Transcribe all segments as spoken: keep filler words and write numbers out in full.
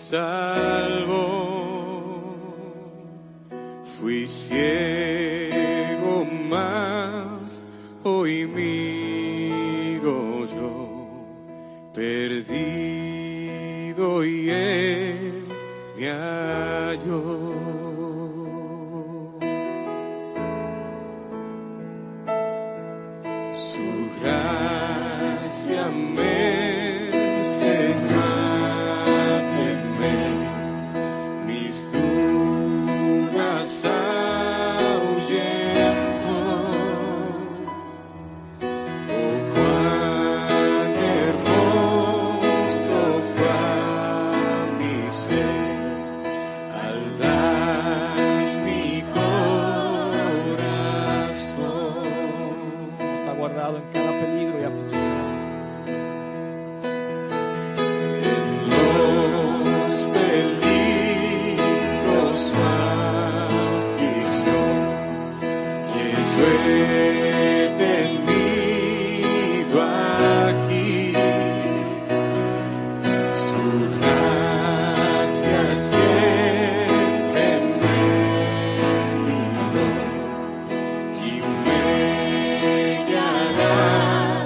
salvó. Fui ciego, mas hoy miro yo, perdido y él me halló. Su gracia me enseñó a temer, mis dudas ahuyentó. Oh, cuán hermoso fue mi ser al dar mi corazón. Está guardado en cada peligro y aflicción. En los peligros su aflicción que yo he tenido aquí, su gracia siempre me libró y me hará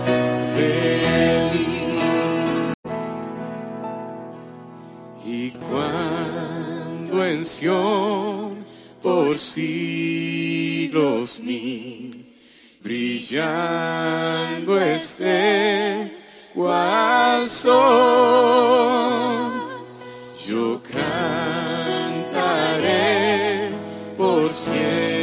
feliz. Y cuando en Sión por siglos mil brillando esté cual sol, yo cantaré por siempre.